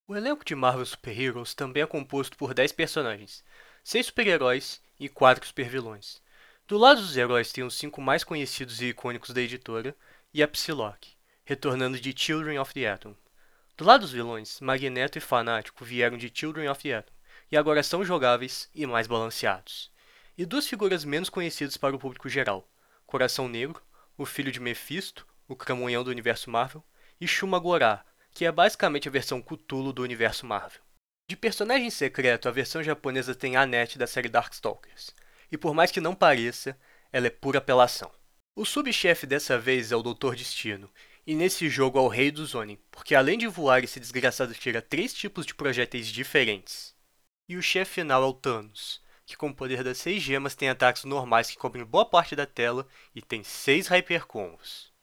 O elenco de Marvel Super Heroes também é composto por 10 personagens, 6 super-heróis e 4 super-vilões. Do lado dos heróis tem os 5 mais conhecidos e icônicos da editora e a Psylocke, retornando de Children of the Atom. Do lado dos vilões, Magneto e Fanático vieram de Children of the Atom e agora são jogáveis e mais balanceados. E duas figuras menos conhecidas para o público geral: Coração Negro, o filho de Mephisto, o cramunhão do universo Marvel, e Shuma-Gorath, que é basicamente a versão Cthulhu do universo Marvel. De personagem secreto, a versão japonesa tem a Annette da série Darkstalkers, e por mais que não pareça, ela é pura apelação. O subchefe dessa vez é o Doutor Destino, e nesse jogo é o rei do zoning, porque além de voar, esse desgraçado tira 3 tipos de projéteis diferentes. E o chefe final é o Thanos, que com o poder das 6 gemas tem ataques normais que cobrem boa parte da tela e tem 6 Hypercombos.